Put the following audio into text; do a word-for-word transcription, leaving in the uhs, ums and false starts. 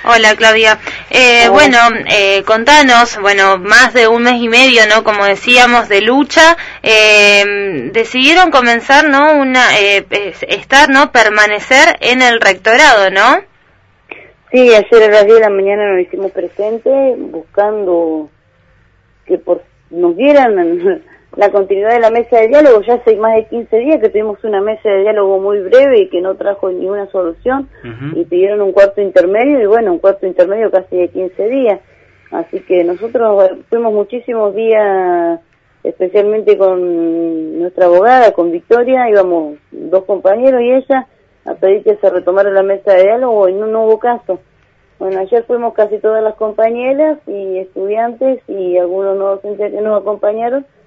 Hola Claudia. Eh, Hola. Bueno, eh, contanos, bueno, más de un mes y medio, ¿no? Como decíamos, de lucha, eh, decidieron comenzar, ¿no? Una, eh, estar, ¿no? Permanecer en el rectorado, ¿no? Sí, ayer a las diez de la mañana nos hicimos presentes buscando que por nos dieran la continuidad de la mesa de diálogo. Ya hace más de quince días que tuvimos una mesa de diálogo muy breve y que no trajo ninguna solución. Uh-huh. Y pidieron un cuarto intermedio y bueno, un cuarto intermedio casi de quince días. Así que nosotros fuimos muchísimos días, especialmente con nuestra abogada, con Victoria, íbamos dos compañeros y ella, a pedir que se retomara la mesa de diálogo y no, no hubo caso. Bueno, ayer fuimos casi todas las compañeras y estudiantes y algunos no docentes que nos acompañaron